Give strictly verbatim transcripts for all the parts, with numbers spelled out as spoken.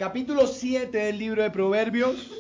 capítulo siete del libro de Proverbios.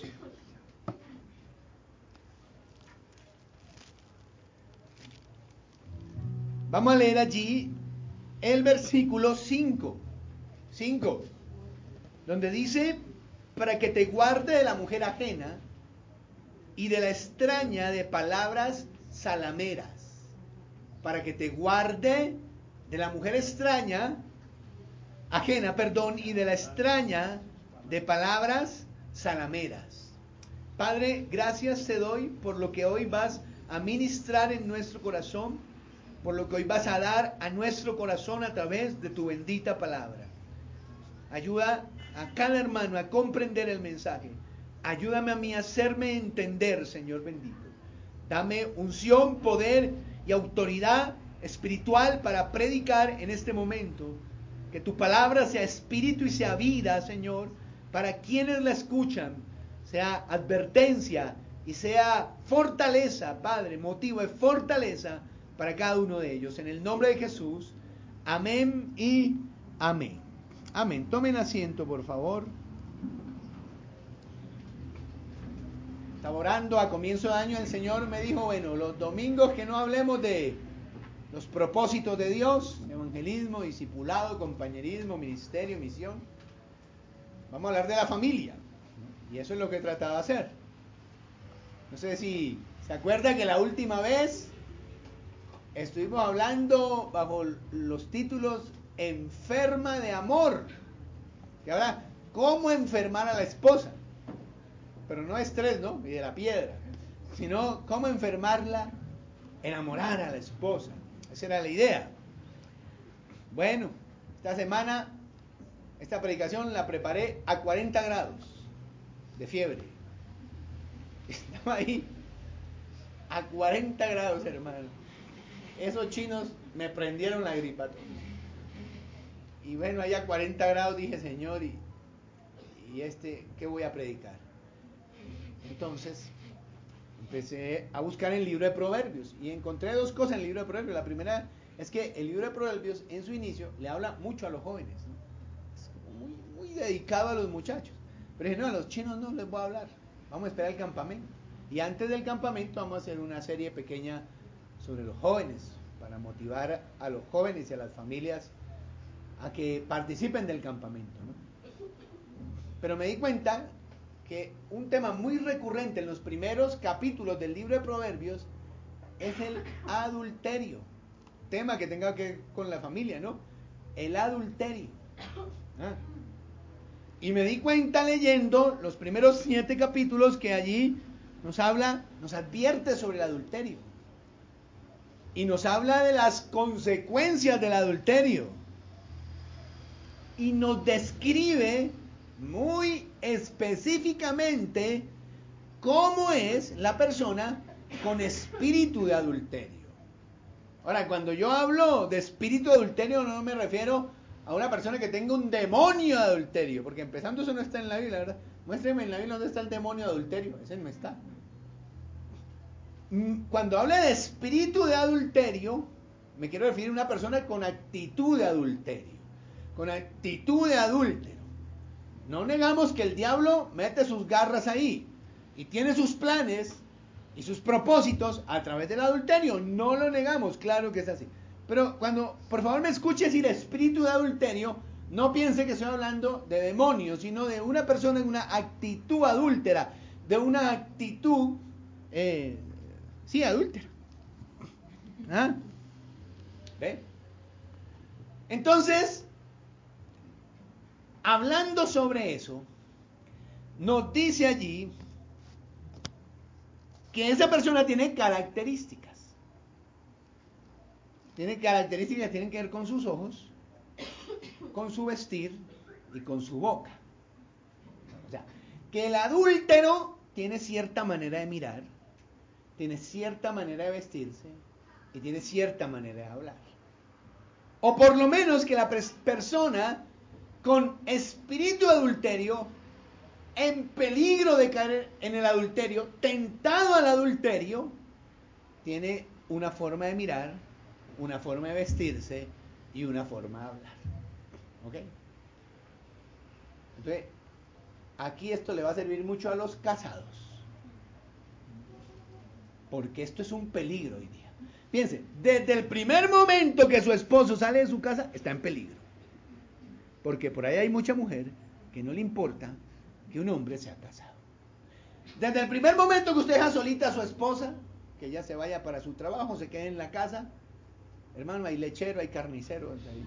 Vamos a leer allí el versículo cinco, cinco, donde dice, para que te guarde de la mujer ajena y de la extraña de palabras salameras. Para que te guarde de la mujer extraña, ajena, perdón, y de la extraña de palabras salameras. Padre, gracias te doy por lo que hoy vas a ministrar en nuestro corazón, por lo que hoy vas a dar a nuestro corazón a través de tu bendita palabra. Ayuda a cada hermano a comprender el mensaje. Ayúdame a mí a hacerme entender, Señor bendito. Dame unción, poder y autoridad espiritual para predicar en este momento. Que tu palabra sea espíritu y sea vida, Señor, para quienes la escuchan. Sea advertencia y sea fortaleza, Padre, motivo de fortaleza para cada uno de ellos. En el nombre de Jesús, amén y amén. Amén. Tomen asiento, por favor. Estaba orando a comienzo de año, el Señor me dijo, bueno, los domingos que no hablemos de los propósitos de Dios, evangelismo, discipulado, compañerismo, ministerio, misión, vamos a hablar de la familia. Y eso es lo que he tratado de hacer. No sé si se acuerda que la última vez estuvimos hablando bajo los títulos enferma de amor. Y ahora, ¿cómo enfermar a la esposa? Pero no estrés, ¿no? Y de la piedra. Sino, ¿cómo enfermarla? Enamorar a la esposa. Esa era la idea. Bueno, esta semana, esta predicación la preparé a cuarenta grados de fiebre. Estaba ahí a cuarenta grados, hermano. Esos chinos me prendieron la gripa. Y bueno, allá a cuarenta grados dije, Señor, y, y este, ¿qué voy a predicar? Entonces, empecé a buscar en el libro de Proverbios y encontré dos cosas en el libro de Proverbios. La primera es que el libro de Proverbios, en su inicio, le habla mucho a los jóvenes, ¿no? Es como muy, muy dedicado a los muchachos. Pero dije, no, a los chinos no les voy a hablar. Vamos a esperar el campamento. Y antes del campamento vamos a hacer una serie pequeña sobre los jóvenes, para motivar a los jóvenes y a las familias a que participen del campamento, ¿no? Pero me di cuenta que un tema muy recurrente en los primeros capítulos del libro de Proverbios es el adulterio. Tema que tenga que ver con la familia, ¿no? El adulterio. ¿Ah? Y me di cuenta leyendo los primeros siete capítulos que allí nos habla, nos advierte sobre el adulterio. Y nos habla de las consecuencias del adulterio. Y nos describe muy específicamente cómo es la persona con espíritu de adulterio. Ahora, cuando yo hablo de espíritu de adulterio, no me refiero a una persona que tenga un demonio de adulterio, porque empezando eso no está en la Biblia, ¿verdad? Muéstreme en la Biblia dónde está el demonio de adulterio. Ese no está. Cuando hablo de espíritu de adulterio, me quiero referir a una persona con actitud de adulterio, con actitud de adúltero. No negamos que el diablo mete sus garras ahí y tiene sus planes y sus propósitos a través del adulterio. No lo negamos, claro que es así. Pero cuando, por favor, me escuche decir espíritu de adulterio, no piense que estoy hablando de demonios, sino de una persona en una actitud adúltera, de una actitud, eh, sí, adúltera. ¿Ah? ¿Ve? Entonces, hablando sobre eso, nos dice allí que esa persona tiene características. Tiene características que tienen que ver con sus ojos, con su vestir y con su boca. O sea, que el adúltero tiene cierta manera de mirar, tiene cierta manera de vestirse y tiene cierta manera de hablar. O por lo menos que la persona con espíritu de adulterio, en peligro de caer en el adulterio, tentado al adulterio, tiene una forma de mirar, una forma de vestirse y una forma de hablar. ¿Ok? Entonces, aquí esto le va a servir mucho a los casados, porque esto es un peligro hoy día. Piense, desde el primer momento que su esposo sale de su casa, está en peligro. Porque por ahí hay mucha mujer que no le importa que un hombre sea casado. Desde el primer momento que usted deja solita a su esposa, que ella se vaya para su trabajo, se quede en la casa, hermano, hay lechero, hay carnicero. Hay,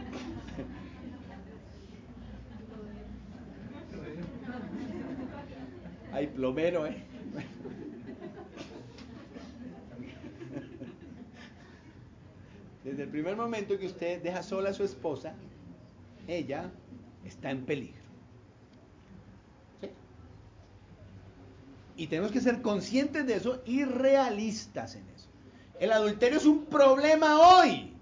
hay plomero, ¿eh? Desde el primer momento que usted deja sola a su esposa, ella está en peligro. ¿Sí? Y tenemos que ser conscientes de eso y realistas en eso. El adulterio es un problema hoy.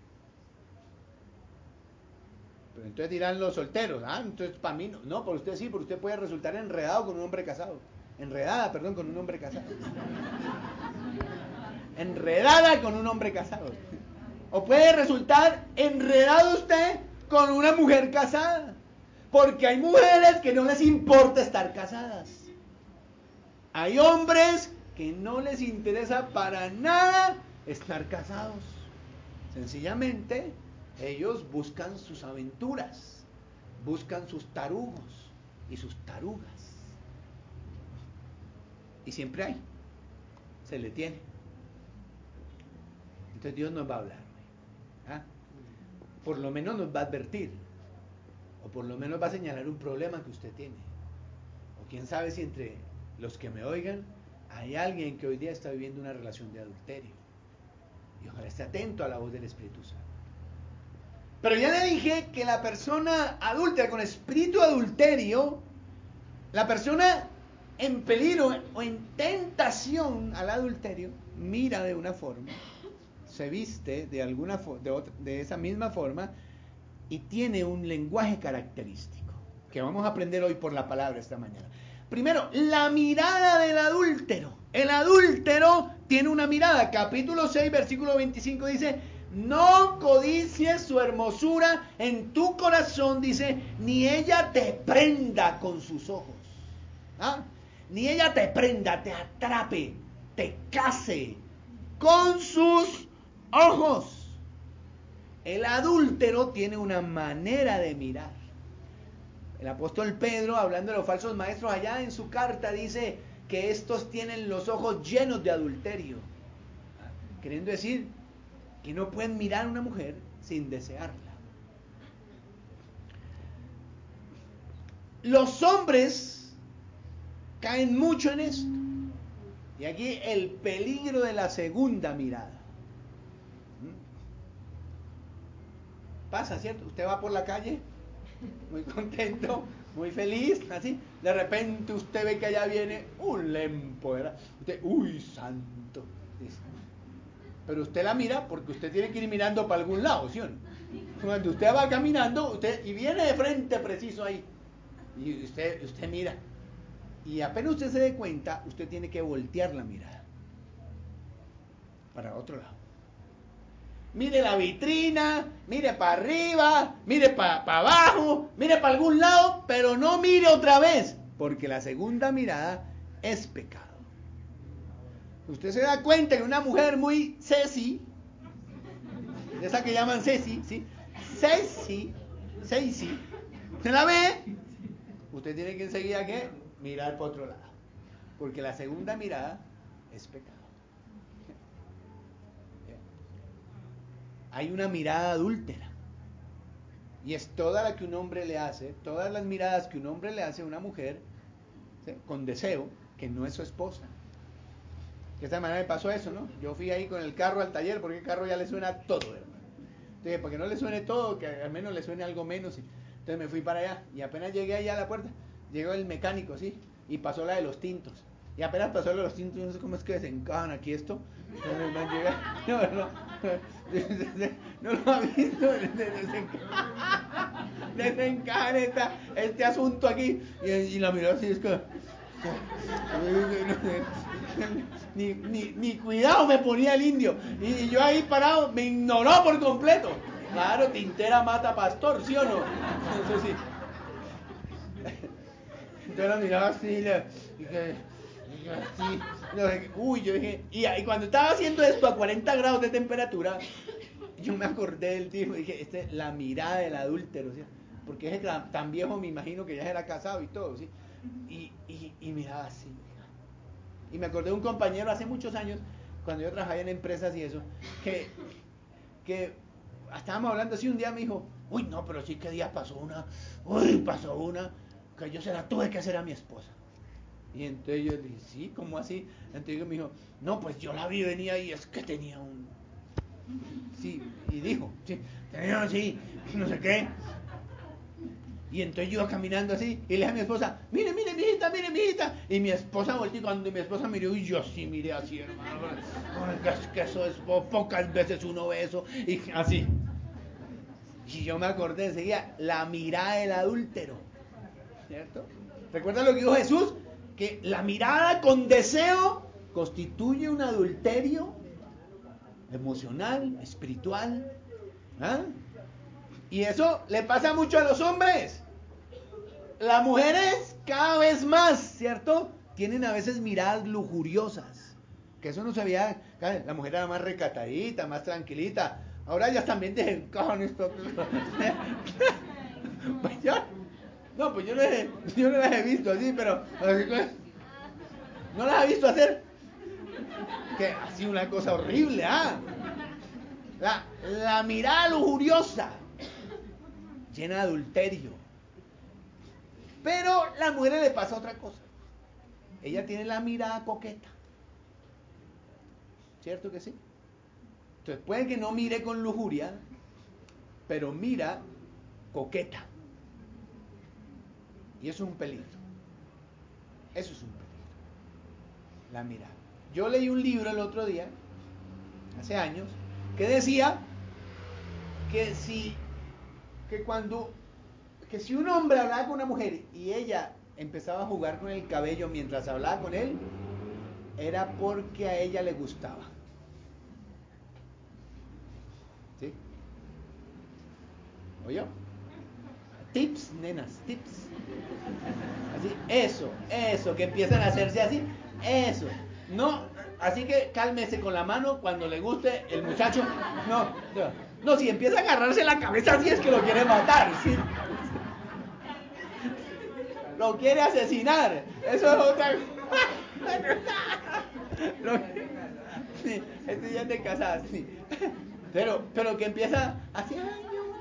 Pero entonces dirán los solteros, ah, entonces para mí no. No, por usted sí, porque usted puede resultar enredado con un hombre casado. Enredada, perdón, con un hombre casado. Enredada con un hombre casado. O puede resultar enredado usted con una mujer casada. Porque hay mujeres que no les importa estar casadas. Hay hombres que no les interesa para nada estar casados. Sencillamente, ellos buscan sus aventuras, buscan sus tarugos y sus tarugas. Y siempre hay, se le tiene. Entonces Dios nos va a hablar. ¿Ah? Por lo menos nos va a advertir, o por lo menos va a señalar un problema que usted tiene, o quién sabe si entre los que me oigan hay alguien que hoy día está viviendo una relación de adulterio, y ojalá esté atento a la voz del Espíritu Santo. Pero ya le dije que la persona adúltera con espíritu adulterio, la persona en peligro o en tentación al adulterio, mira de una forma, se viste de alguna de, otra, de esa misma forma y tiene un lenguaje característico que vamos a aprender hoy por la palabra esta mañana. Primero, la mirada del adúltero. El adúltero tiene una mirada. Capítulo seis, versículo veinticinco dice: no codicies su hermosura en tu corazón, dice, ni ella te prenda con sus ojos. ¿Ah? Ni ella te prenda, te atrape, te case con sus ojos. El adúltero tiene una manera de mirar. El apóstol Pedro, hablando de los falsos maestros, allá en su carta dice que estos tienen los ojos llenos de adulterio, queriendo decir que no pueden mirar a una mujer sin desearla. Los hombres caen mucho en esto. Y aquí el peligro de la segunda mirada. Pasa, ¿cierto? Usted va por la calle, muy contento, muy feliz, así. De repente usted ve que allá viene un lempo, ¿verdad? Usted, uy, santo. Dice. Pero usted la mira porque usted tiene que ir mirando para algún lado, ¿sí o no? Cuando usted va caminando, usted y viene de frente preciso ahí. Y usted, usted mira. Y apenas usted se dé cuenta, usted tiene que voltear la mirada para otro lado. Mire la vitrina, mire para arriba, mire para pa abajo, mire para algún lado, pero no mire otra vez, porque la segunda mirada es pecado. Usted se da cuenta que una mujer muy sexy, esa que llaman sexy, ¿sí? Sexy, sexy, ¿se la ve? Usted tiene que enseguida que mirar para otro lado, porque la segunda mirada es pecado. Hay una mirada adúltera, y es toda la que un hombre le hace, todas las miradas que un hombre le hace a una mujer, ¿sí? Con deseo, que no es su esposa. De esta manera me pasó eso, ¿no? Yo fui ahí con el carro al taller, porque el carro ya le suena todo, hermano. Entonces, para que no le suene todo, que al menos le suene algo menos. Entonces me fui para allá, y apenas llegué allá a la puerta, llegó el mecánico, ¿sí? Y pasó la de los tintos. Y apenas pasó la de los tintos, no sé cómo es que desencajan aquí esto. No, no, no lo ha visto, desencajan esta, este asunto aquí. Y, y la miró así, es que... Ni, ni, ni cuidado me ponía el indio. Y, y yo ahí parado, me ignoró por completo. Claro, tintera mata pastor, ¿sí o no? Eso sí. entonces la miraba así, y le, y que, y que así, no sé qué. Uy, yo dije, y, y cuando estaba haciendo esto a cuarenta grados de temperatura, yo me acordé del tipo y dije, este, la mirada del adúltero, ¿sí? Porque ese tan, tan viejo me imagino que ya era casado y todo, ¿sí? Y, y, y miraba así. Y me acordé de un compañero hace muchos años, cuando yo trabajaba en empresas y eso, que, que estábamos hablando así, un día me dijo, uy, no, pero sí que día pasó una, uy, pasó una, que yo se la tuve que hacer a mi esposa. Y entonces yo le dije, sí, ¿cómo así? Entonces me dijo, no, pues yo la vi venía y es que tenía un... Sí, y dijo, sí, tenía así, no sé qué. Y entonces yo iba caminando así y le dije a mi esposa, mire, mire, mijita, mire, mijita. Y mi esposa volteó y cuando mi esposa miró, y yo sí miré así, hermano. Es que eso es, pocas veces uno ve eso. Y así. Y yo me acordé enseguida, la mirada del adúltero. ¿Cierto? ¿Recuerdan lo que dijo Jesús? Que la mirada con deseo constituye un adulterio emocional, espiritual. ¿Ah? Y eso le pasa mucho a los hombres. Las mujeres cada vez más, ¿cierto? Tienen a veces miradas lujuriosas. Que eso no se veía. La mujer era más recatadita, más tranquilita. Ahora ellas también dejan con esto. Pues yo, no, pues yo no, he, yo no las he visto así, pero no las he visto hacer. Que así una cosa horrible, ¿ah? La, la mirada lujuriosa, llena de adulterio. Pero a la mujer le pasa otra cosa. Ella tiene la mirada coqueta. ¿Cierto que sí? Entonces puede que no mire con lujuria, pero mira coqueta. Y eso es un peligro. Eso es un peligro. La mirada. Yo leí un libro el otro día, hace años, que decía que si, que cuando, que si un hombre hablaba con una mujer y ella empezaba a jugar con el cabello mientras hablaba con él, era porque a ella le gustaba. ¿Sí? ¿Oyó? Tips, nenas, tips. Así, eso, eso, que empiezan a hacerse así, eso. No, así que cálmese con la mano cuando le guste el muchacho. No, no, no, si empieza a agarrarse la cabeza así es que lo quiere matar, ¿sí? Lo quiere asesinar. Eso es otra. Sí, este ya te casas, sí. Pero, pero que empieza así, ay,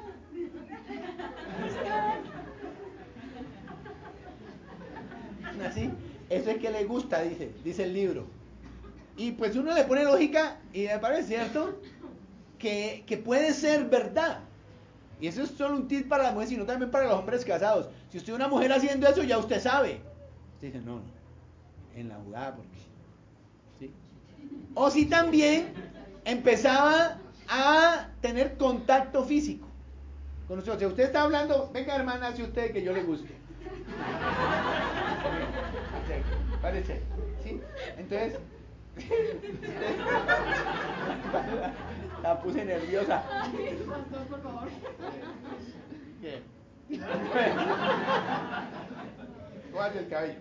así, eso es que le gusta, dice, dice el libro. Y pues uno le pone lógica y me parece cierto que, que puede ser verdad. Y eso es solo un tip para las mujeres, sino también para los hombres casados. Si usted es una mujer haciendo eso, ya usted sabe. Usted dice, no, no, en la jugada, porque... ¿sí? O si también empezaba a tener contacto físico con usted. O sea, usted está hablando, venga hermana, hace usted que yo le guste. Parece, ¿sí? Entonces, la puse nerviosa. Pastor, por favor. ¿Qué? Cójate el cabello.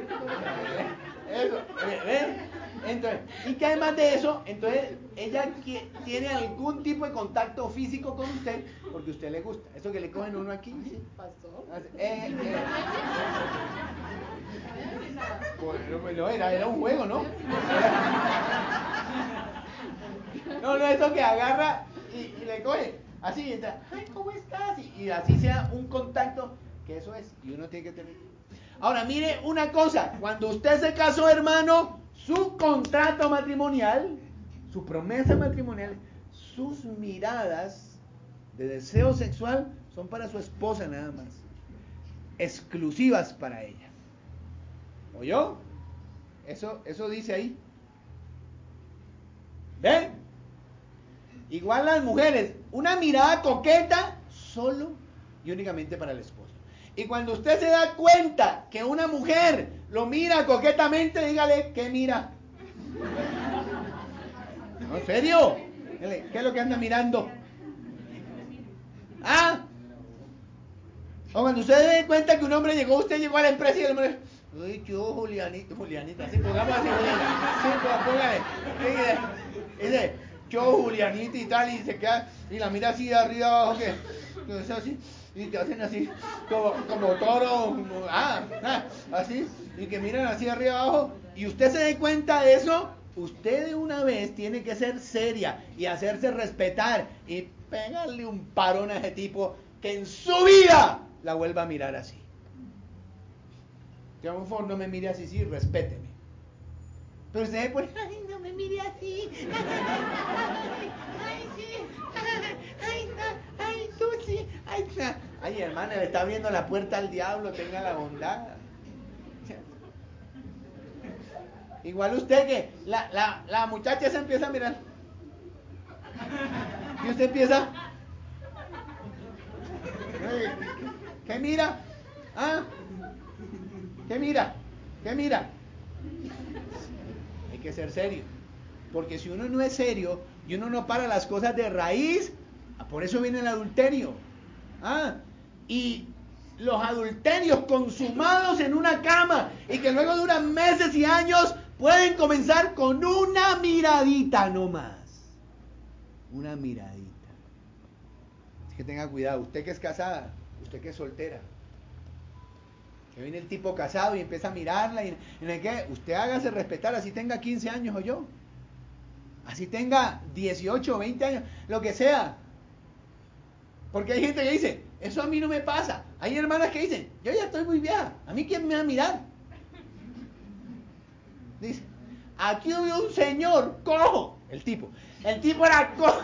Eso, ¿ven? Entonces, y que además de eso, entonces ella tiene algún tipo de contacto físico con usted porque a usted le gusta. Eso que le cogen uno aquí, ¿sí? Pastor. Eh, eh. Bueno, pues no, era, era un juego, ¿no? No, no, eso que agarra y, y le coge. Así, entra, ay, ¿cómo estás? Y, y así sea un contacto, que eso es, y uno tiene que tener. Ahora, mire una cosa, cuando usted se casó, hermano, su contrato matrimonial, su promesa matrimonial, sus miradas de deseo sexual son para su esposa nada más, exclusivas para ella. ¿Oyó? Eso, eso dice ahí. ¿Ven? Igual las mujeres, una mirada coqueta solo y únicamente para el esposo. Y cuando usted se da cuenta que una mujer lo mira coquetamente, dígale, ¿qué mira? No, ¿en serio? ¿Qué es lo que anda mirando? ¿Ah? O cuando usted se dé cuenta que un hombre llegó, usted llegó a la empresa y el hombre, uy, yo Julianita, Julianita, así pongamos así, Julianita, sí, pues, póngale, y dice, yo Julianita y tal, y se queda, y la mira así de arriba abajo, que, que es así, y que hacen así, como, como toro, como, ah, ah, así, y que miran así de arriba abajo, y usted se dé cuenta de eso, usted de una vez tiene que ser seria y hacerse respetar y pegarle un parón a ese tipo que en su vida la vuelva a mirar así. Que por favor no me mire así, sí, respéteme. Pero usted se pone, ay, no me mire así. Ay, ay, sí. Ay, no, ay, tú sí. Ay, no. Ay, hermana, le está abriendo la puerta al diablo, tenga la bondad. Igual usted que la, la, la muchacha se empieza a mirar. Y usted empieza. ¿Qué mira? ¿Ah? ¿Qué mira? ¿Qué mira? Hay que ser serio. Porque si uno no es serio y uno no para las cosas de raíz, por eso viene el adulterio. ¿Ah? Y los adulterios consumados en una cama y que luego duran meses y años, pueden comenzar con una miradita nomás. Una miradita. Así que tenga cuidado. Usted que es casada, usted que es soltera. Que viene el tipo casado y empieza a mirarla y en el que usted hágase respetar, así tenga quince años o yo. Así tenga dieciocho o veinte años, lo que sea. Porque hay gente que dice, eso a mí no me pasa. Hay hermanas que dicen, yo ya estoy muy vieja, ¿a mí quién me va a mirar? Dice, aquí hubo un señor cojo, el tipo. El tipo era cojo.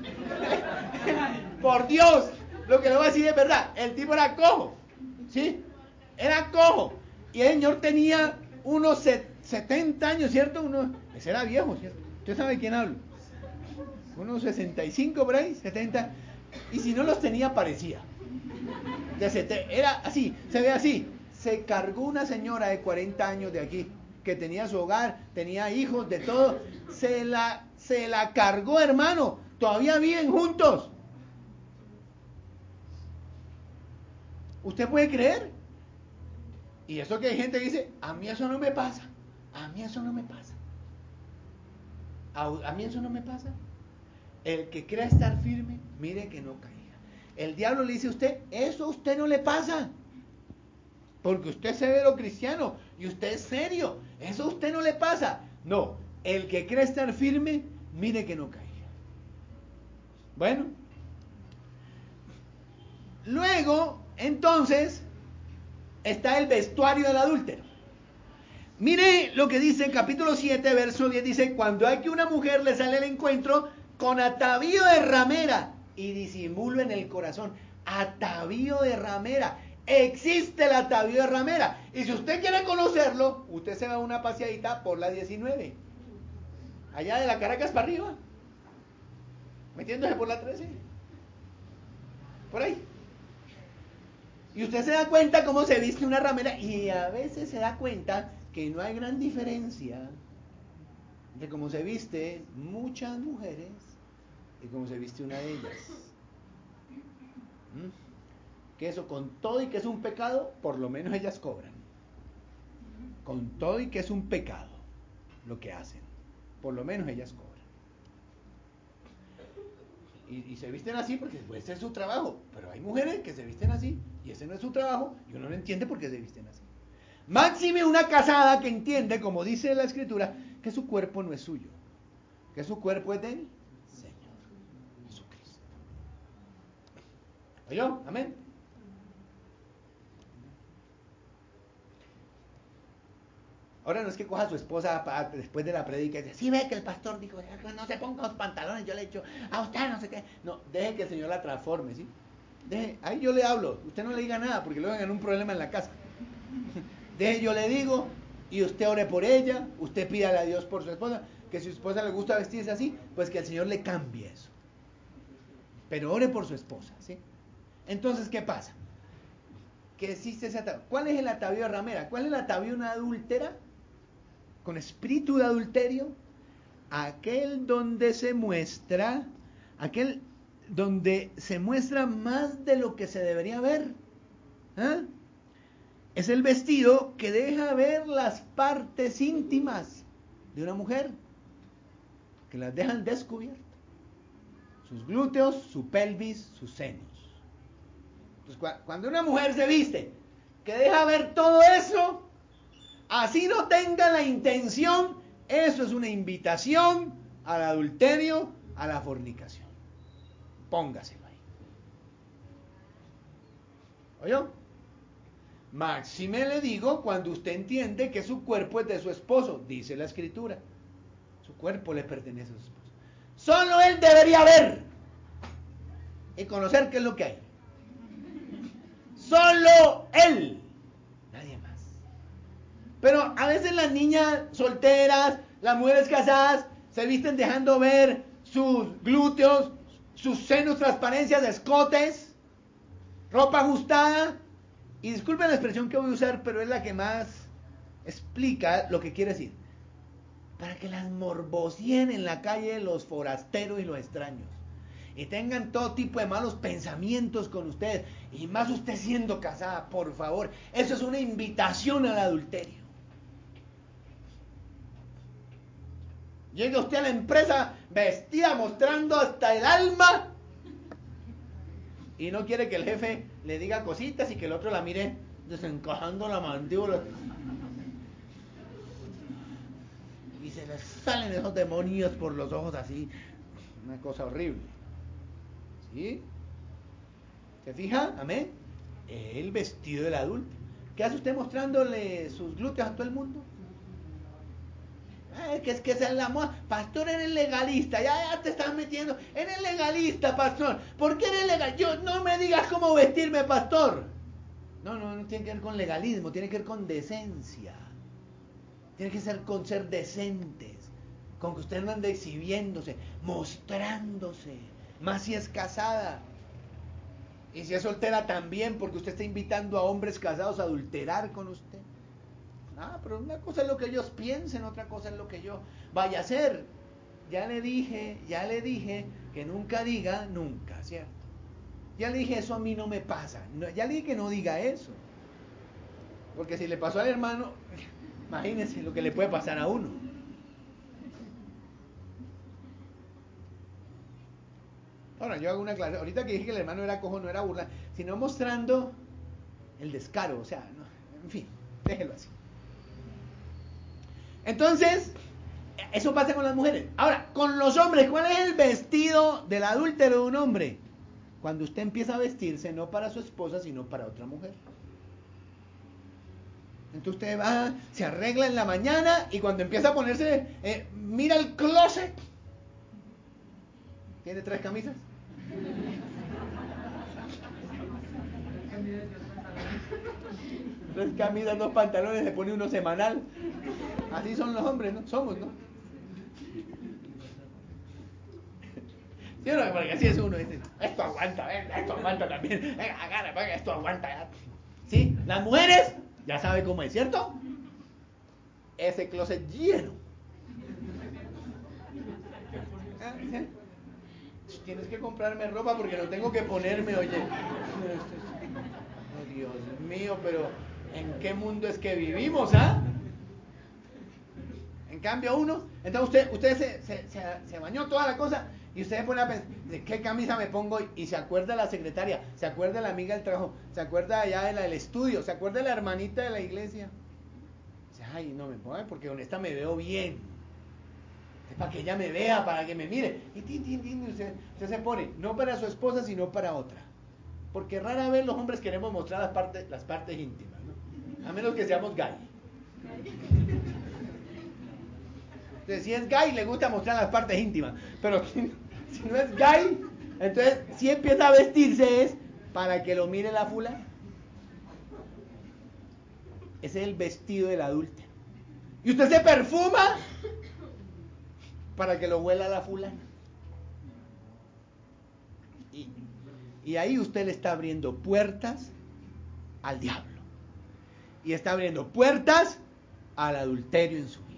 Por Dios, lo que le voy a decir es verdad. El tipo era cojo, ¿sí? Era cojo. Y el señor tenía unos setenta años, ¿cierto? Uno, ese era viejo, ¿cierto? ¿Usted sabe de quién hablo? Unos sesenta y cinco por ahí, setenta. Y si no los tenía, parecía. Era así, se ve así. Se cargó una señora de cuarenta años de aquí, que tenía su hogar, tenía hijos, de todo. Se la, se la cargó, hermano. Todavía viven juntos. ¿Usted puede creer? Y eso que hay gente que dice, a mí eso no me pasa. A mí eso no me pasa. A, a mí eso no me pasa. El que crea estar firme, mire que no caiga. El diablo le dice a usted, eso a usted no le pasa. Porque usted es severo cristiano y usted es serio. Eso a usted no le pasa. No, el que cree estar firme, mire que no caiga. Bueno. Luego, entonces, está el vestuario del adúltero. Mire lo que dice en capítulo siete, verso diez, dice, cuando hay que una mujer le sale al encuentro con atavío de ramera y disimulo en el corazón. Atavío de ramera. Existe el atavío de ramera. Y si usted quiere conocerlo, usted se va a una paseadita por la diecinueve. Allá de la Caracas para arriba. Metiéndose por la trece. Por ahí. Y usted se da cuenta cómo se viste una ramera. Y a veces se da cuenta que no hay gran diferencia de cómo se viste muchas mujeres y cómo se viste una de ellas. ¿Mm? Que eso, con todo y que es un pecado, por lo menos ellas cobran. Con todo y que es un pecado lo que hacen, por lo menos ellas cobran. Y, y se visten así porque puede ser su trabajo, pero hay mujeres que se visten así y ese no es su trabajo y uno no entiende por qué se visten así. Máxime una casada que entiende, como dice la Escritura, que su cuerpo no es suyo, que su cuerpo es del Señor Jesucristo. ¿Oyó? Amén. Ahora no es que coja a su esposa para, después de la predica y dice, sí ve que el pastor dijo, no se ponga los pantalones, yo le he dicho, a usted no sé qué. No, deje que el Señor la transforme, ¿sí? Deje, ahí yo le hablo, usted no le diga nada porque luego en un problema en la casa. Deje, yo le digo, y usted ore por ella, usted pídale a Dios por su esposa, que si su esposa le gusta vestirse así, pues que el Señor le cambie eso. Pero ore por su esposa, ¿sí? Entonces, ¿qué pasa? Que existe ese atavío. ¿Cuál es el atavío de ramera? ¿Cuál es el atavío de una adúltera? Con espíritu de adulterio, aquel donde se muestra, aquel donde se muestra más de lo que se debería ver. ¿Ah? Es el vestido que deja ver las partes íntimas de una mujer, que las dejan descubiertas. Sus glúteos, su pelvis, sus senos. Entonces, cuando una mujer se viste, que deja ver todo eso, así no tenga la intención, eso es una invitación al adulterio, a la fornicación. Póngaselo ahí. ¿Oyó? Máxime le digo cuando usted entiende que su cuerpo es de su esposo, dice la Escritura. Su cuerpo le pertenece a su esposo. Solo él debería ver y conocer qué es lo que hay. Solo él, nadie más. Pero a veces las niñas solteras, las mujeres casadas, se visten dejando ver sus glúteos, sus senos, transparencias, escotes, ropa ajustada. Y disculpen la expresión que voy a usar, pero es la que más explica lo que quiere decir. Para que las morboseen en la calle los forasteros y los extraños. Y tengan todo tipo de malos pensamientos con ustedes. Y más usted siendo casada, por favor. Eso es una invitación al adulterio. Llega usted a la empresa vestida, mostrando hasta el alma. Y no quiere que el jefe le diga cositas y que el otro la mire desencajando la mandíbula. Y se le salen esos demonios por los ojos así. Una cosa horrible. ¿Sí? ¿Se fija? Amén. El vestido del adulto. ¿Qué hace usted mostrándole sus glúteos a todo el mundo? Ay, que es que esa es la moda. Pastor, eres legalista. Ya, ya te estás metiendo. Eres legalista, pastor. ¿Por qué eres legal? Yo, no me digas cómo vestirme, pastor. No, no, no tiene que ver con legalismo. Tiene que ver con decencia. Tiene que ser con ser decentes. Con que usted no ande exhibiéndose, mostrándose. Más si es casada. Y si es soltera también, porque usted está invitando a hombres casados a adulterar con usted. Ah, pero una cosa es lo que ellos piensen, otra cosa es lo que yo vaya a hacer. Ya le dije, ya le dije que nunca diga nunca, ¿cierto? Ya le dije, eso a mí no me pasa. No, ya le dije que no diga eso. Porque si le pasó al hermano, imagínense lo que le puede pasar a uno. Ahora, yo hago una clase. Ahorita que dije que el hermano era cojo, no era burla, sino mostrando el descaro, o sea, no, en fin, déjelo así. Entonces, eso pasa con las mujeres. Ahora, con los hombres, ¿cuál es el vestido del adúltero de un hombre? Cuando usted empieza a vestirse no para su esposa, sino para otra mujer. Entonces usted va, se arregla en la mañana y cuando empieza a ponerse, eh, mira el closet. ¿Tiene tres camisas? Tres camisas, dos pantalones, se pone uno semanal. Así son los hombres, ¿no? Somos, ¿no? ¿Sí o no? Porque así es uno, dice, esto aguanta, ¿eh? Esto aguanta también, venga, agarra, venga, esto aguanta ya. ¿Sí? Las mujeres, ya sabe cómo es, ¿cierto? Ese closet lleno. ¿Ah? ¿Sí? Tienes que comprarme ropa porque no tengo que ponerme, oye. Oh, Dios mío, pero ¿en qué mundo es que vivimos, ah? En cambio uno, entonces usted, usted se, se, se, se bañó toda la cosa y usted se pone a pensar, ¿de qué camisa me pongo? Y se acuerda de la secretaria, se acuerda de la amiga del trabajo, se acuerda allá de la del estudio, se acuerda de la hermanita de la iglesia. Dice, ay, no me pongo porque con esta me veo bien. Es para que ella me vea, para que me mire. Y tin, tin, tin, usted, usted se pone, no para su esposa, sino para otra. Porque rara vez los hombres queremos mostrar las partes, las partes íntimas, ¿no? A menos que seamos gay. Entonces, si es gay, le gusta mostrar las partes íntimas. Pero si, si no es gay, entonces si empieza a vestirse es para que lo mire la fulana. Ese es el vestido del adúltero. Y usted se perfuma para que lo huela la fulana. Y, y ahí usted le está abriendo puertas al diablo. Y está abriendo puertas al adulterio en su vida.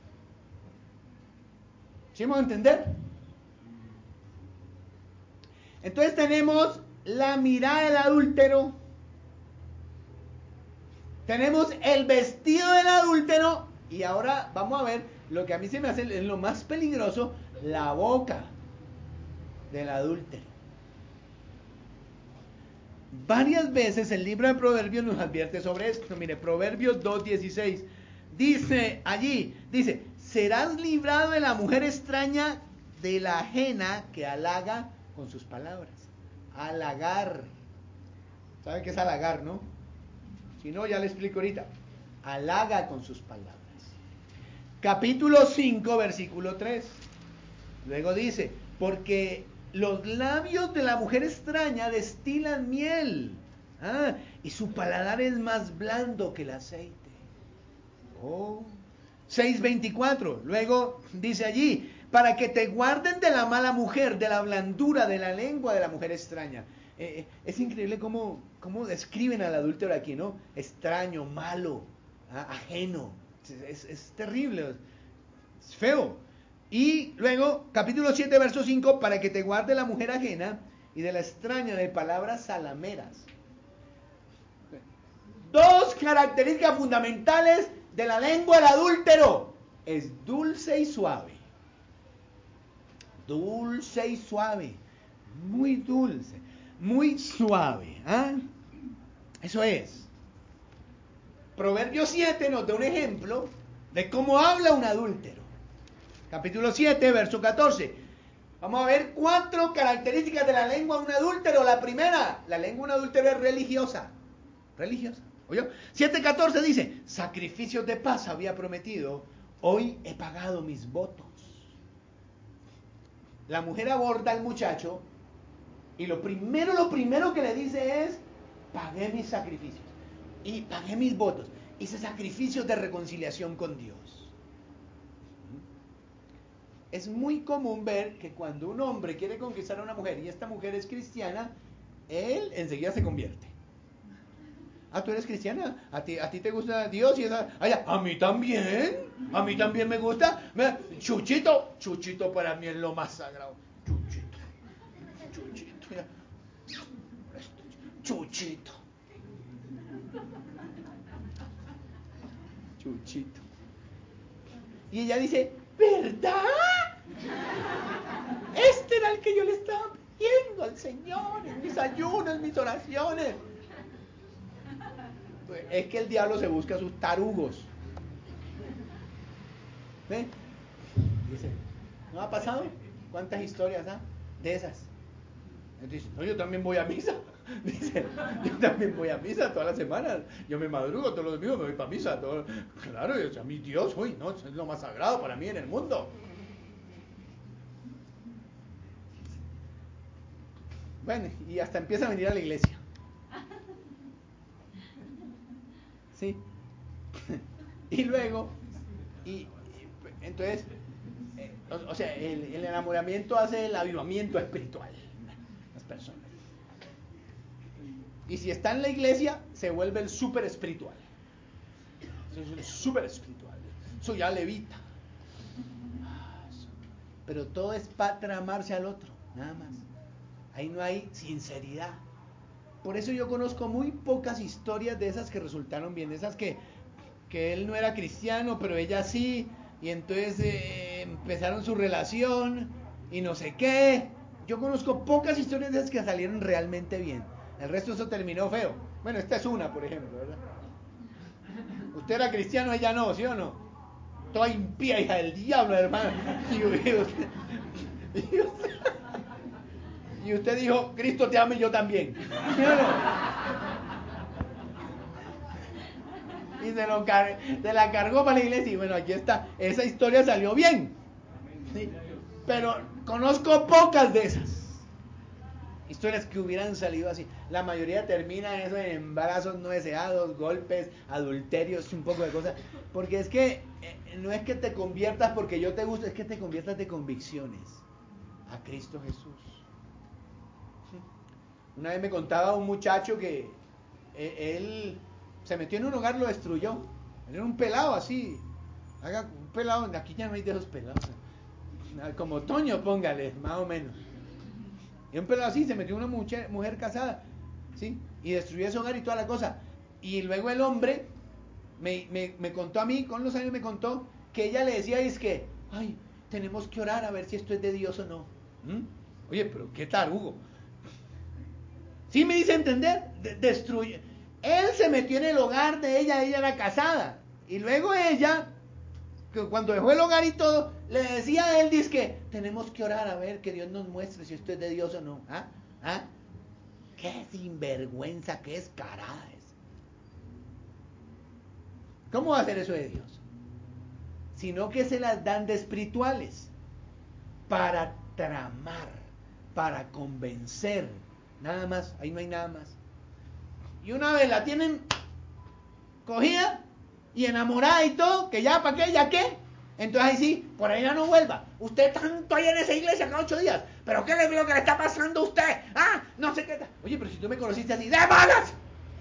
¿Sí vamos a entender? Entonces tenemos la mirada del adúltero, Tenemos el vestido del adúltero y ahora vamos a ver lo que a mí se me hace es lo más peligroso, la boca del adúltero. Varias veces el libro de Proverbios nos advierte sobre esto. Mire, Proverbios dos dieciséis dice allí, dice, serás librado de la mujer extraña, de la ajena que halaga con sus palabras. Halagar. ¿Saben qué es halagar, no? Si no, ya le explico ahorita. Halaga con sus palabras. Capítulo cinco, versículo tres. Luego dice, porque los labios de la mujer extraña destilan miel, ¿ah? Y su paladar es más blando que el aceite. Oh. seis veinticuatro. Luego dice allí, para que te guarden de la mala mujer, de la blandura de la lengua de la mujer extraña. Eh, es increíble cómo, cómo describen al adúltero aquí, ¿no? Extraño, malo, ¿ah? Ajeno. Es, es terrible, es feo. Y luego, capítulo siete, verso cinco, para que te guarde la mujer ajena y de la extraña de palabras salameras. Dos características fundamentales de la lengua del adúltero. Es dulce y suave. Dulce y suave. Muy dulce. Muy suave. ¿Ah? Eso es. Proverbios siete nos da un ejemplo de cómo habla un adúltero. Capítulo siete, verso catorce. Vamos a ver cuatro características de la lengua de un adúltero. La primera, la lengua de un adúltero es religiosa. Religiosa. ¿Oyó? siete catorce dice, sacrificios de paz había prometido, hoy he pagado mis votos. La mujer aborda al muchacho y lo primero, lo primero que le dice es, pagué mis sacrificios y pagué mis votos. Hice sacrificios de reconciliación con Dios. Es muy común ver que cuando un hombre quiere conquistar a una mujer y esta mujer es cristiana, él enseguida se convierte. Ah, ¿tú eres cristiana? ¿A ti, a ti te gusta Dios? Y esa, ay, a mí también. A mí también me gusta. Chuchito. Chuchito para mí es lo más sagrado. Chuchito. Chuchito. Ya. Chuchito. Chuchito. Y ella dice, ¿verdad? Este era el que yo le estaba pidiendo al Señor en mis ayunos, en mis oraciones. Es que el diablo se busca sus tarugos. ¿Ve? Dice, ¿no ha pasado? ¿Cuántas historias, ah? De esas. Dice, no, yo también voy a misa. Dice, yo también voy a misa todas las semanas. Yo me madrugo todos los domingos, me voy para misa. Todo... Claro, yo, o sea, mi Dios, uy, no, es lo más sagrado para mí en el mundo. Bueno, y hasta empieza a venir a la iglesia. ¿Sí? Y luego, y, y entonces, eh, o, o sea, el, el enamoramiento hace el avivamiento espiritual en las personas. Y si está en la iglesia, se vuelve el súper espiritual. Es el súper espiritual. Eso ya levita. Pero todo es para tramarse al otro, nada más. Ahí no hay sinceridad. Por eso yo conozco muy pocas historias de esas que resultaron bien, de esas que, que él no era cristiano, pero ella sí, y entonces eh, empezaron su relación y no sé qué. Yo conozco pocas historias de esas que salieron realmente bien. El resto eso terminó feo. Bueno, esta es una, por ejemplo, ¿verdad? Usted era cristiano, ella no, ¿sí o no? Toda impía, hija del diablo, hermano. Y, y, usted, y, usted, y usted dijo, Cristo te ama y yo también. ¿Sí o no? Y se, lo car se la cargó para la iglesia. Y bueno, aquí está. Esa historia salió bien. ¿Sí? Pero conozco pocas de esas historias que hubieran salido así. La mayoría termina eso en embarazos no deseados, golpes, adulterios, un poco de cosas. Porque es que eh, no es que te conviertas porque yo te gusto, es que te conviertas de convicciones a Cristo Jesús. Una vez me contaba un muchacho que eh, él se metió en un hogar, lo destruyó. Él era un pelado así. Haga un pelado, aquí ya no hay de esos pelados. Como Toño, póngale, más o menos. Y un pelado así, se metió una mujer, mujer casada, ¿sí? Y destruyó ese hogar y toda la cosa. Y luego el hombre me, me, me contó a mí, con los años me contó, que ella le decía, es que, ay, tenemos que orar a ver si esto es de Dios o no. ¿Mm? Oye, pero ¿qué tal, Hugo? ¿Sí me dice entender? De- destruye. Él se metió en el hogar de ella, ella era casada. Y luego ella, que cuando dejó el hogar y todo, le decía a él, dice que tenemos que orar a ver que Dios nos muestre si esto es de Dios o no. ¿Ah? ¿Ah? Qué sinvergüenza, qué descarada es. ¿Cómo va a ser eso de Dios? Sino que se las dan de espirituales para tramar, para convencer, nada más, ahí no hay nada más. Y una vez la tienen cogida y enamorada y todo, que ya para qué, ya qué, entonces ahí sí, por ahí ya no vuelva. Usted tanto ahí en esa iglesia cada ocho días, pero ¿qué es lo que le está pasando a usted? Ah, no sé qué tal. Oye, pero si tú me conociste así, ¡de malas!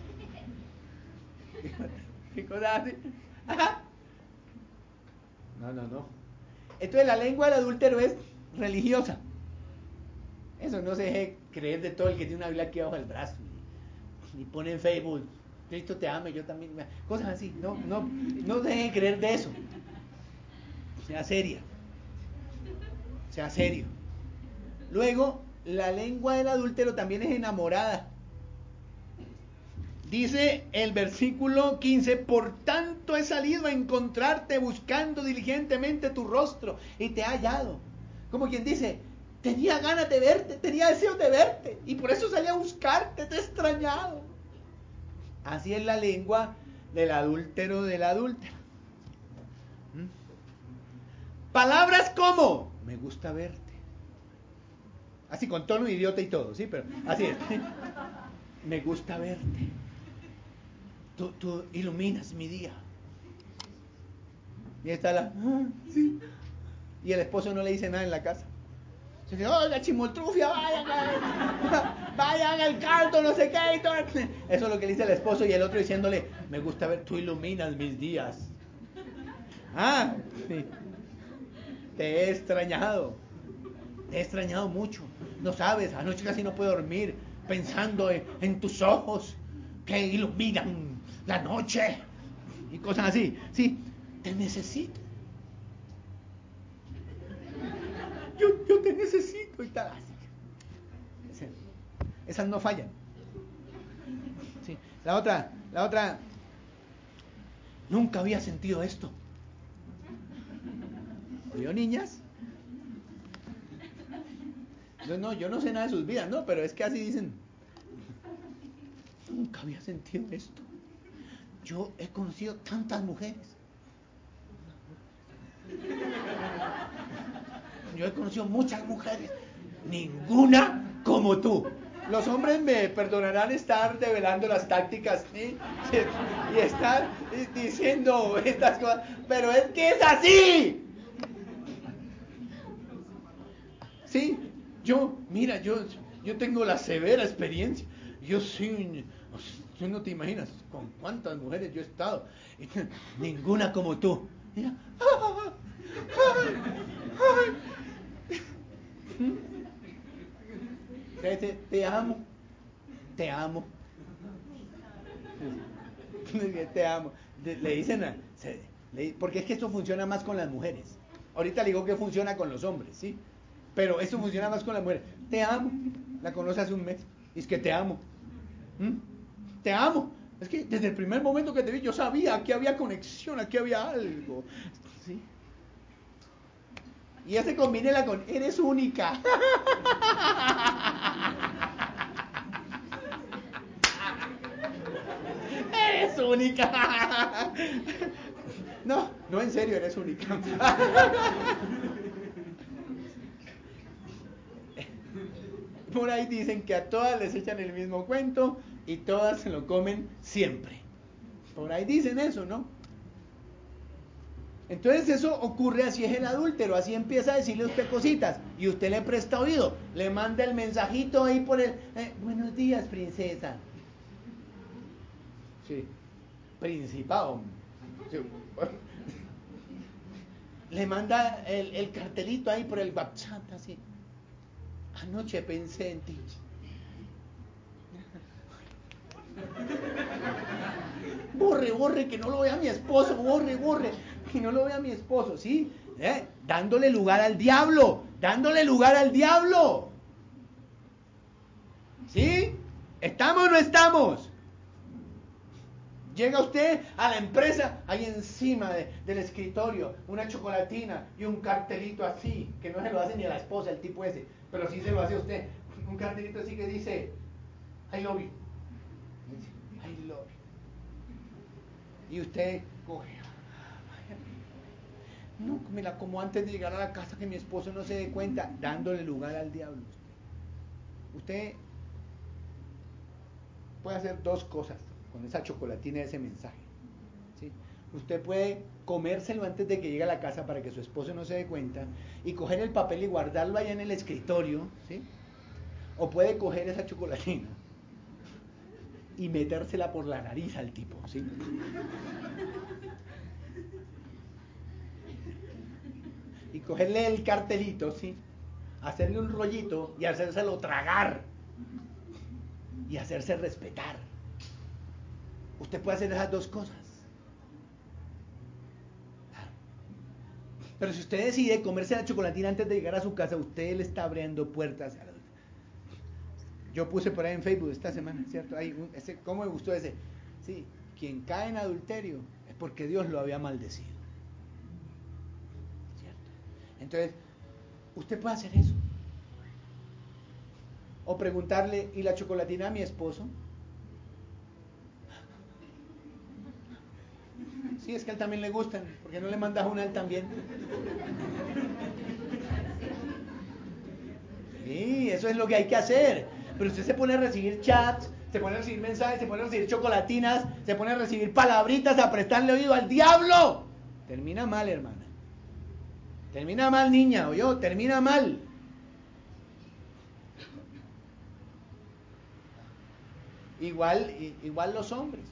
¿Qué cosa así? Ajá. No, no, no. Entonces la lengua del adúltero es religiosa. Eso no se deje creer de todo el que tiene una Biblia aquí abajo del brazo y pone en Facebook, Cristo te ama, yo también, cosas así. No, no, no se deje creer de eso. Sea seria. Sea serio. Luego, la lengua del adúltero también es enamorada. Dice el versículo quince, por tanto he salido a encontrarte buscando diligentemente tu rostro y te he hallado. Como quien dice, tenía ganas de verte, tenía deseos de verte y por eso salí a buscarte, te he extrañado. Así es la lengua del adúltero de la adúltera. ¿Mm? Palabras como, me gusta verte. Así con tono idiota y todo, sí, pero así es. Me gusta verte. Tú, tú iluminas mi día. Y está la... Ah, sí. Y el esposo no le dice nada en la casa. Se dice, oiga, chimoltrufia, vayan, vayan al caldo, no sé qué. Y todo. Eso es lo que le dice el esposo y el otro diciéndole, me gusta ver, tú iluminas mis días. Ah, sí. Te he extrañado. Te he extrañado mucho. No sabes, anoche casi no puedo dormir pensando en, en tus ojos que iluminan la noche. Y cosas así. Sí, te necesito. Yo, yo te necesito y tal. Así. Esas no fallan. Sí. La otra, la otra. Nunca había sentido esto. ¿Vio, niñas? Yo no, yo no sé nada de sus vidas, no, pero es que así dicen. Nunca había sentido esto. Yo he conocido tantas mujeres. Yo he conocido muchas mujeres, ninguna como tú. Los hombres me perdonarán estar develando las tácticas, ¿sí? Y estar diciendo estas cosas, pero es que es así. Sí, yo, mira, yo, yo tengo la severa experiencia. Yo sí, tú no te imaginas con cuántas mujeres yo he estado. Y ninguna como tú. Mira, ay, ay. Te, te, te amo, te amo, te amo. Le dicen, a, se, le, porque es que esto funciona más con las mujeres. Ahorita le digo que funciona con los hombres, ¿sí? Pero esto funciona más con las mujeres. Te amo, la conoce hace un mes, y es que te amo. ¿Mm? Te amo. Es que desde el primer momento que te vi yo sabía que había conexión, aquí había algo. ¿Sí? Y ese combínela con, eres única. Eres única. No, no, en serio, eres única. Por ahí dicen que a todas les echan el mismo cuento y todas se lo comen siempre. Por ahí dicen eso, ¿no? Entonces eso ocurre, así es el adúltero, así empieza a decirle a usted cositas y usted le presta oído, le manda el mensajito ahí por el, eh, buenos días, princesa. Sí, principado. Sí. Le manda el, el cartelito ahí por el WhatsApp, así. Anoche pensé en ti. borre, borre, que no lo vea mi esposo, borre, borre, que no lo vea mi esposo, ¿sí? ¿Eh? Dándole lugar al diablo, dándole lugar al diablo. ¿Sí? ¿Estamos o no estamos? Llega usted a la empresa, ahí encima de, del escritorio, una chocolatina y un cartelito así, que no se lo hace ni a la esposa, el tipo ese, pero sí se lo hace a usted. Un cartelito así que dice, I love you. I love you. Y usted coge, no, me la como antes de llegar a la casa, que mi esposo no se dé cuenta, dándole lugar al diablo. Usted, usted puede hacer dos cosas con esa chocolatina y ese mensaje, ¿sí? Usted puede comérselo antes de que llegue a la casa para que su esposo no se dé cuenta y coger el papel y guardarlo allá en el escritorio, ¿sí? O puede coger esa chocolatina y metérsela por la nariz al tipo, ¿sí? Y cogerle el cartelito, ¿sí? Hacerle un rollito y hacérselo tragar y hacerse respetar. Usted puede hacer esas dos cosas. Pero si usted decide comerse la chocolatina antes de llegar a su casa, usted le está abriendo puertas a la... Yo puse por ahí en Facebook esta semana, ¿cierto? Hay un, ese, ¿cómo me gustó ese? Sí, quien cae en adulterio es porque Dios lo había maldecido, ¿cierto? Entonces, usted puede hacer eso. O preguntarle, ¿y la chocolatina a mi esposo? Sí, es que a él también le gustan. ¿Por qué no le mandas una a él también? Sí, eso es lo que hay que hacer. Pero usted se pone a recibir chats, se pone a recibir mensajes, se pone a recibir chocolatinas, se pone a recibir palabritas, a prestarle oído al diablo. Termina mal, hermana. Termina mal, niña, o yo, termina mal. Igual, igual los hombres.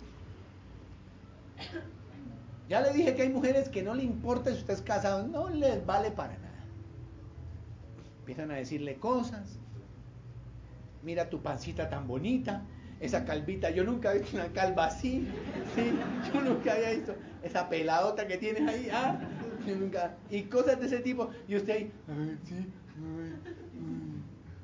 Ya le dije que hay mujeres que no le importa si usted es casado, no les vale para nada. Empiezan a decirle cosas. Mira tu pancita tan bonita, esa calvita, yo nunca he visto una calva así, ¿sí? Yo nunca había visto esa peladota que tienes ahí, ¿ah? Yo nunca, y cosas de ese tipo, y usted ahí, ay, sí, ay, ay.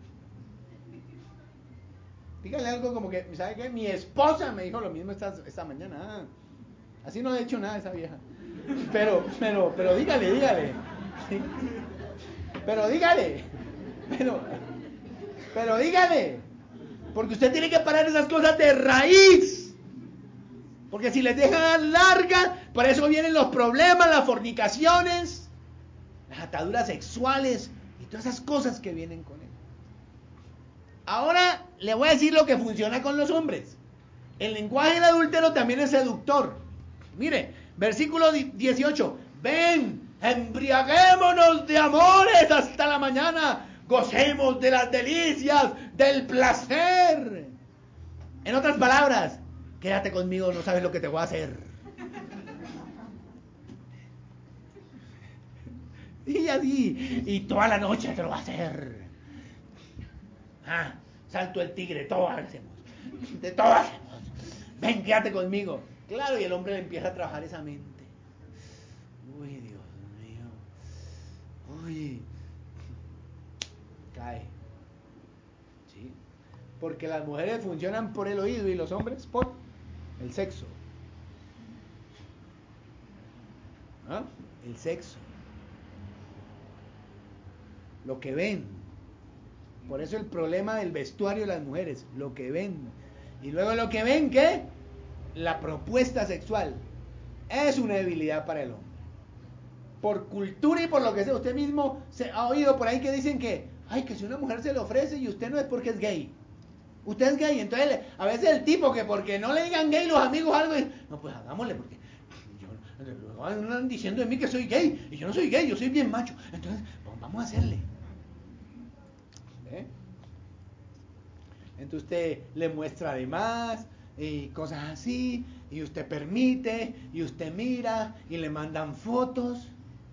Dígale algo como que, ¿sabe qué? Mi esposa me dijo lo mismo esta, esta mañana, ah, así no le he hecho nada a esa vieja, pero, pero, pero dígale, dígale, ¿sí? Pero dígale, pero, pero dígale, porque usted tiene que parar esas cosas de raíz, porque si les dejan largas, por eso vienen los problemas, las fornicaciones, las ataduras sexuales y todas esas cosas que vienen con él. Ahora le voy a decir lo que funciona con los hombres. El lenguaje del adúltero también es seductor. Mire, versículo dieciocho. Ven, embriaguémonos de amores hasta la mañana. Gocemos de las delicias del placer. En otras palabras, quédate conmigo, no sabes lo que te voy a hacer. Y así, y toda la noche te lo voy a hacer. Ah, salto el tigre, todo hacemos. De todo hacemos. Ven, quédate conmigo. Claro, y el hombre le empieza a trabajar esa mente. Uy, Dios mío. Uy. Cae. ¿Sí? Porque las mujeres funcionan por el oído y los hombres por el sexo. ¿Ah? El sexo. Lo que ven. Por eso el problema del vestuario de las mujeres, lo que ven. Y luego lo que ven, ¿qué? La propuesta sexual. Es una debilidad para el hombre. Por cultura y por lo que sea, usted mismo se ha oído por ahí que dicen que, ay, que si una mujer se le ofrece y usted no es porque es gay. Usted es gay, entonces a veces el tipo que porque no le digan gay los amigos algo, es, no, pues hagámosle porque yo, andan diciendo de mí que soy gay y yo no soy gay, yo soy bien macho. Entonces, vamos a hacerle. ¿Eh? Entonces usted le muestra además y cosas así, y usted permite, y usted mira, y le mandan fotos.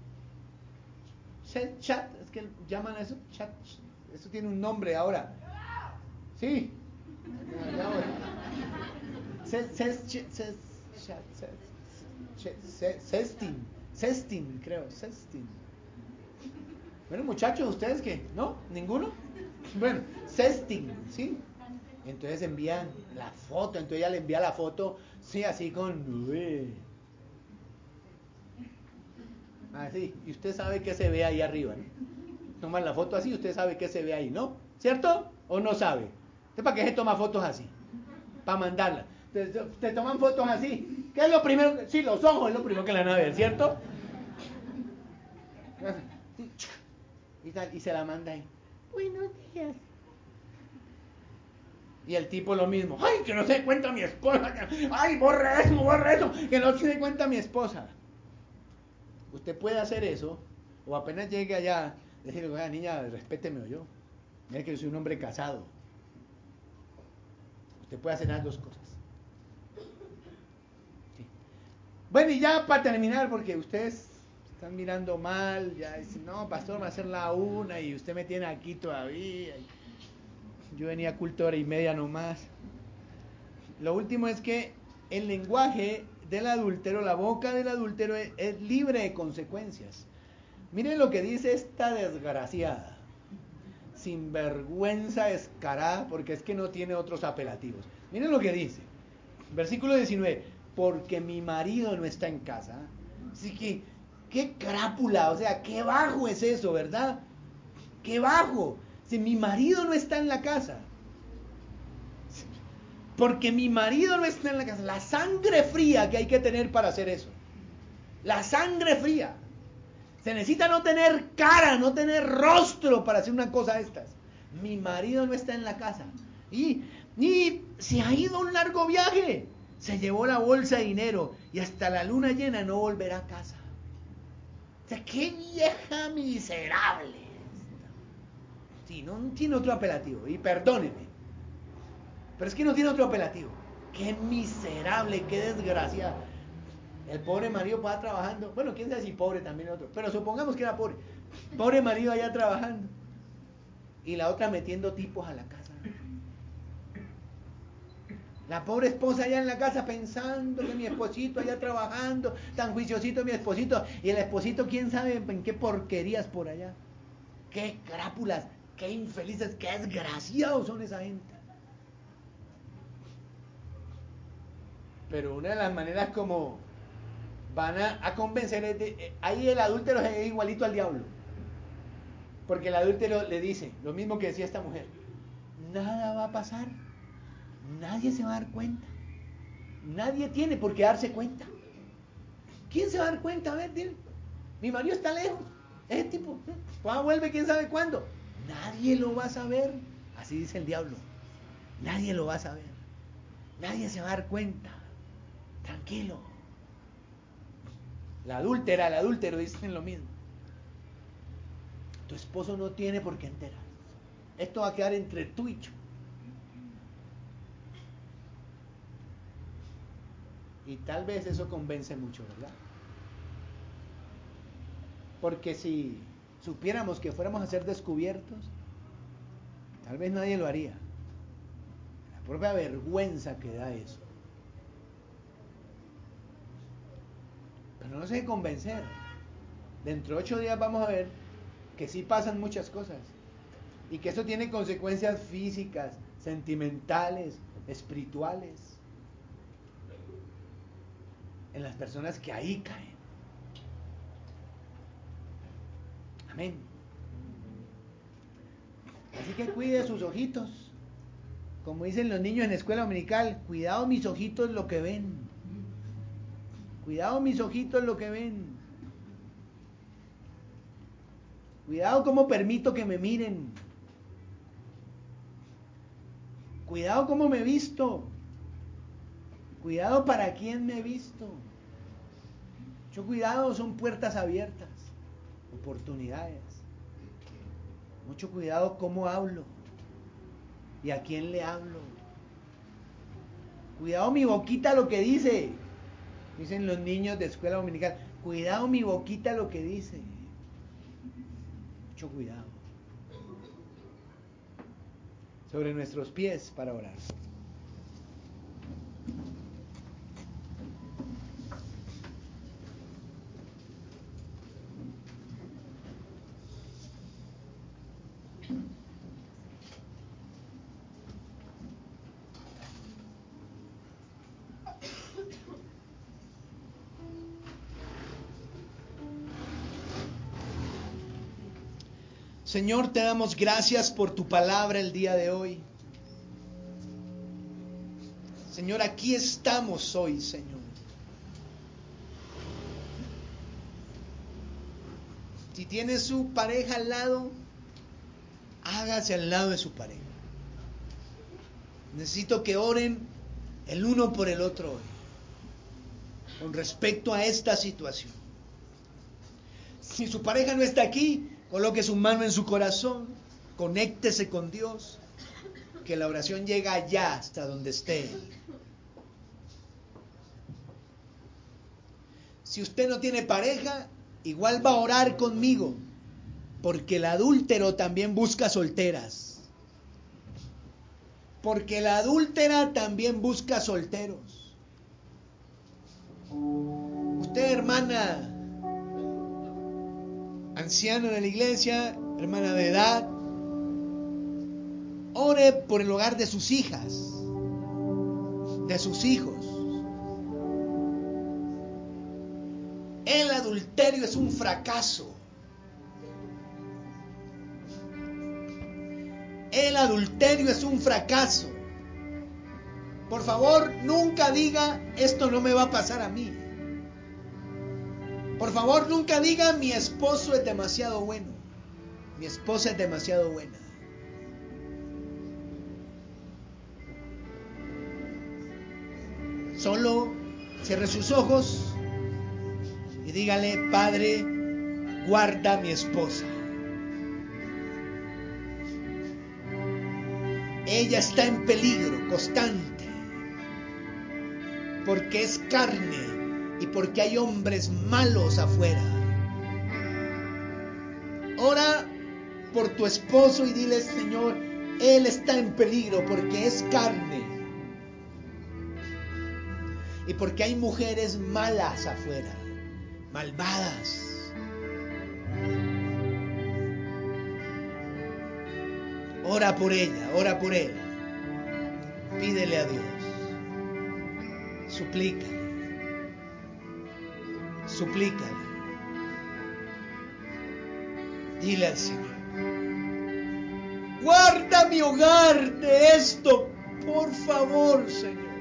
Chat, es que llaman a eso chat, eso tiene un nombre ahora. Sí. Sexting, sexting, creo, sexting. Bueno, muchachos, ¿ustedes qué? ¿No? ¿Ninguno? Bueno, sexting, ¿sí? Entonces envían la foto, entonces ella le envía la foto, sí, así con... Uy. Así, y usted sabe qué se ve ahí arriba, ¿no? Toman la foto así, usted sabe qué se ve ahí, ¿no? ¿Cierto? ¿O no sabe? ¿Usted para qué se toma fotos así? Para mandarla. Te, te toman fotos así. ¿Qué es lo primero? Que, sí, los ojos es lo primero que le van a ver, ¿cierto? Y, tal, y se la manda ahí. Buenos días. Y el tipo lo mismo. ¡Ay, que no se dé cuenta mi esposa! ¡Ay, borra eso, borra eso! ¡Que no se dé cuenta mi esposa! Usted puede hacer eso, o apenas llegue allá, decirle, oiga, niña, respéteme yo. Mira que yo soy un hombre casado. Usted puede hacer las dos cosas. Sí. Bueno, y ya para terminar, porque ustedes están mirando mal, ya dicen, no, pastor, va a ser la una y usted me tiene aquí todavía. Yo venía a culto hora y media nomás. Lo último es que el lenguaje del adúltero, la boca del adúltero es, es libre de consecuencias. Miren lo que dice esta desgraciada, sinvergüenza descarada, porque es que no tiene otros apelativos. Miren lo que dice, versículo diecinueve, porque mi marido no está en casa. Así que, qué crápula, o sea, qué bajo es eso, ¿verdad? Qué bajo, si mi marido no está en la casa. Porque mi marido no está en la casa. La sangre fría que hay que tener para hacer eso. La sangre fría. Se necesita no tener cara, no tener rostro para hacer una cosa de estas. Mi marido no está en la casa. Y, y se ha ido a un largo viaje. Se llevó la bolsa de dinero y hasta la luna llena no volverá a casa. O sea, qué vieja miserable. Sí, no tiene otro apelativo. Y perdóneme. Pero es que no tiene otro apelativo. Qué miserable, qué desgraciada. El pobre marido va trabajando. Bueno, quién sabe si pobre también otro. Pero supongamos que era pobre. Pobre marido allá trabajando. Y la otra metiendo tipos a la casa. La pobre esposa allá en la casa pensando que mi esposito allá trabajando. Tan juiciosito mi esposito. Y el esposito quién sabe en qué porquerías por allá. Qué crápulas, qué infelices, qué desgraciados son esa gente. Pero una de las maneras como van a, a convencer es de, eh, ahí el adúltero es igualito al diablo. Porque el adúltero le dice lo mismo que decía esta mujer: nada va a pasar, nadie se va a dar cuenta, nadie tiene por qué darse cuenta. ¿Quién se va a dar cuenta? A ver, dile, mi marido está lejos, ese tipo va, vuelve quién sabe cuándo, nadie lo va a saber. Así dice el diablo, nadie lo va a saber, nadie se va a dar cuenta, tranquilo. La adúltera, el adúltero dicen lo mismo. Tu esposo no tiene por qué enterar. Esto va a quedar entre tú y yo. Y tal vez eso convence mucho, ¿verdad? Porque si supiéramos que fuéramos a ser descubiertos, tal vez nadie lo haría. La propia vergüenza que da eso. Pero no se deje convencer. Dentro de ocho días vamos a ver que sí pasan muchas cosas. Y que eso tiene consecuencias físicas, sentimentales, espirituales. En las personas que ahí caen. Amén. Así que cuide sus ojitos. Como dicen los niños en la escuela dominical, cuidado mis ojitos lo que ven. Cuidado mis ojitos lo que ven. Cuidado cómo permito que me miren. Cuidado cómo me visto. Cuidado para quién me visto. Mucho cuidado, son puertas abiertas, oportunidades. Mucho cuidado cómo hablo y a quién le hablo. Cuidado mi boquita lo que dice. Dicen los niños de escuela dominical. Cuidado mi boquita lo que dice. Mucho cuidado. Sobre nuestros pies para orar. Señor, te damos gracias por tu palabra el día de hoy. Señor, aquí estamos hoy, Señor. Si tiene su pareja al lado, hágase al lado de su pareja. Necesito que oren el uno por el otro hoy, con respecto a esta situación. Si su pareja no está aquí, coloque su mano en su corazón, conéctese con Dios, que la oración llega allá hasta donde esté. Si usted no tiene pareja, igual va a orar conmigo, porque el adúltero también busca solteras. Porque la adúltera también busca solteros. Usted, hermana, anciana de la iglesia, hermana de edad, ore por el hogar de sus hijas, de sus hijos. El adulterio es un fracaso. El adulterio es un fracaso. Por favor, nunca diga, esto no me va a pasar a mí. Por favor, nunca diga, mi esposo es demasiado bueno. Mi esposa es demasiado buena. Solo cierre sus ojos y dígale, Padre, guarda a mi esposa. Ella está en peligro constante, porque es carne y porque hay hombres malos afuera. Ora por tu esposo y dile, Señor, él está en peligro porque es carne y porque hay mujeres malas afuera, malvadas. Ora por ella, ora por él. Pídele a Dios. Suplícale. Suplícale. Dile al Señor, guarda mi hogar de esto, por favor, Señor.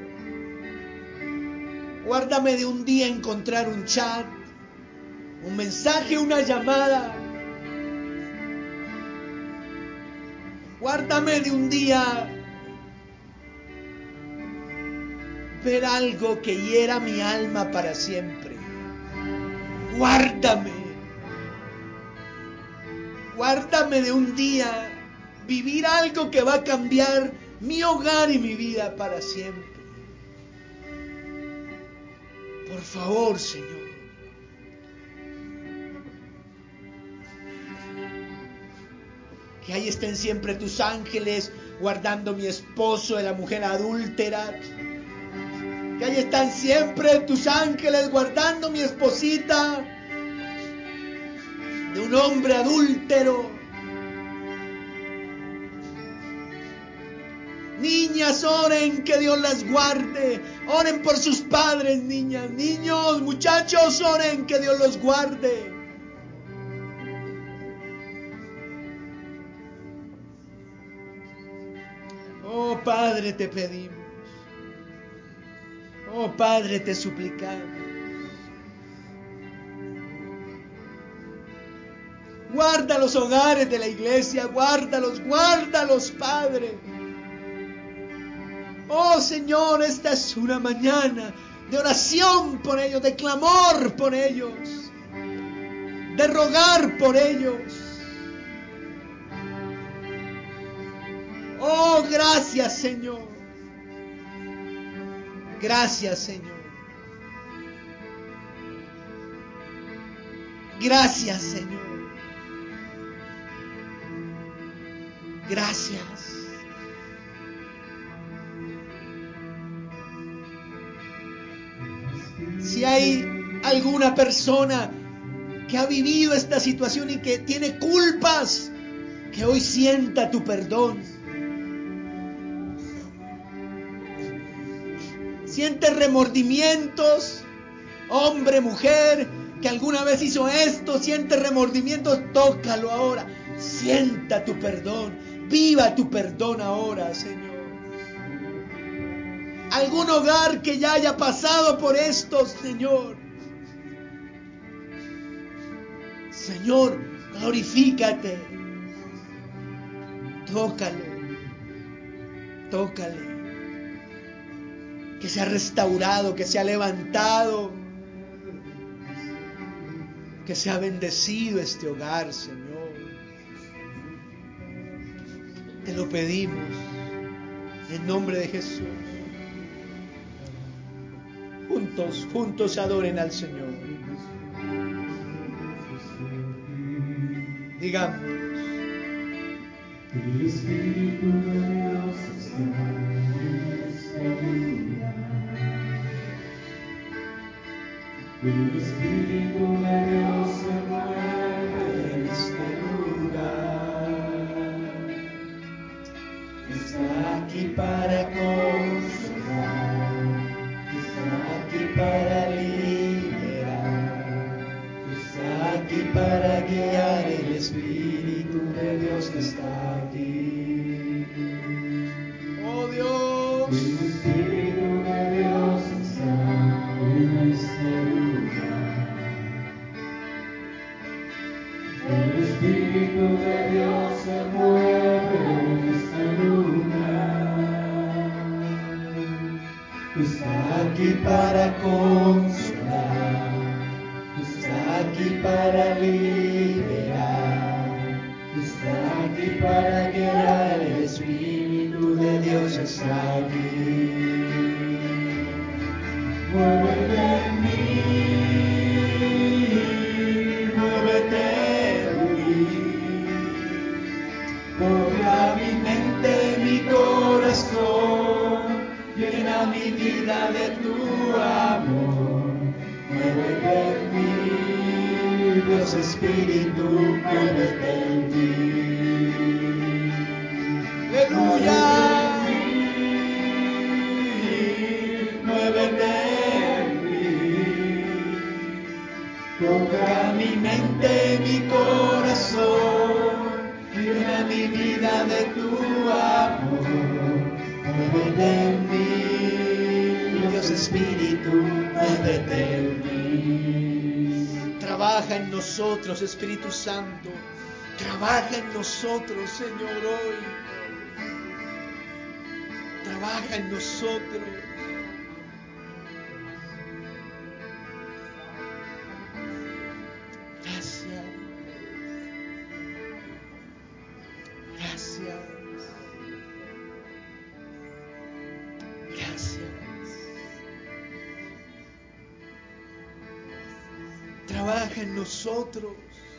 Guárdame de un día encontrar un chat, un mensaje, una llamada. Guárdame de un día ver algo que hiera mi alma para siempre. Guárdame. Guárdame de un día vivir algo que va a cambiar mi hogar y mi vida para siempre. Por favor, Señor. Que ahí estén siempre tus ángeles guardando mi esposo de la mujer adúltera. Que ahí están siempre tus ángeles guardando mi esposita de un hombre adúltero. Niñas, oren que Dios las guarde. Oren por sus padres, niñas. Niños, muchachos, oren que Dios los guarde. Oh Padre, te pedimos. Oh Padre, te suplicamos. Guarda los hogares de la iglesia, guárdalos, guárdalos, Padre. Oh Señor, esta es una mañana de oración por ellos, de clamor por ellos, de rogar por ellos. Oh, gracias, Señor. Gracias, Señor. Gracias, Señor. Gracias. Si hay alguna persona que ha vivido esta situación y que tiene culpas, que hoy sienta tu perdón. Siente remordimientos, hombre, mujer, que alguna vez hizo esto, siente remordimientos, tócalo ahora. Sienta tu perdón. Viva tu perdón ahora, Señor. Algún hogar que ya haya pasado por esto, Señor. Señor, glorifícate. Tócalo. Tócale. Que sea restaurado, que sea levantado. Que sea bendecido este hogar, Señor. Te lo pedimos en nombre de Jesús. Juntos, juntos adoren al Señor. Digamos. El Espíritu de Dios está en este lugar. El Espíritu de Dios se mueve en este lugar. Está aquí para consolar, está aquí para liberar, está aquí para guiar. El Espíritu de Dios está aquí. Oh Dios. El Espíritu de Dios está en este lugar. El Espíritu de Dios se mueve en este lugar. Está aquí para consolar, está aquí para liberar, está aquí para guiar. El Espíritu de Dios está aquí. Muévete en mí, muévete en mí. Toca mi mente, mi corazón, llena mi vida de tu amor. Muévete en mí, Dios Espíritu, muévete en mí. Aleluya. Muévete en mí. Toca mi mente, mi corazón, llena mi vida de tu amor. Muévete en mí, Dios Espíritu, muévete en mí. Trabaja en nosotros, Espíritu Santo. Trabaja en nosotros, Señor, hoy. Trabaja en nosotros. Gracias. Gracias. Gracias. Trabaja en nosotros.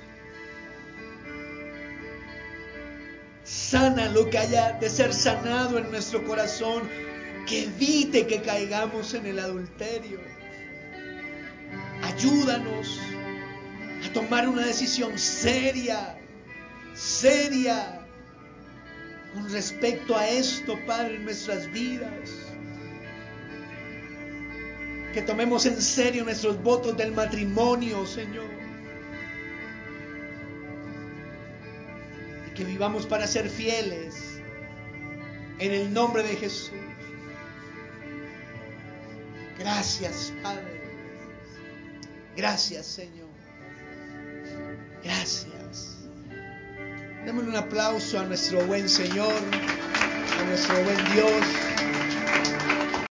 Sana lo que haya de ser sanado en nuestro corazón, que evite que caigamos en el adulterio. Ayúdanos a tomar una decisión seria, seria, con respecto a esto, Padre, en nuestras vidas. Que tomemos en serio nuestros votos del matrimonio, Señor. Y que vivamos para ser fieles, en el nombre de Jesús. Gracias, Padre. Gracias, Señor. Gracias. Démosle un aplauso a nuestro buen Señor, a nuestro buen Dios.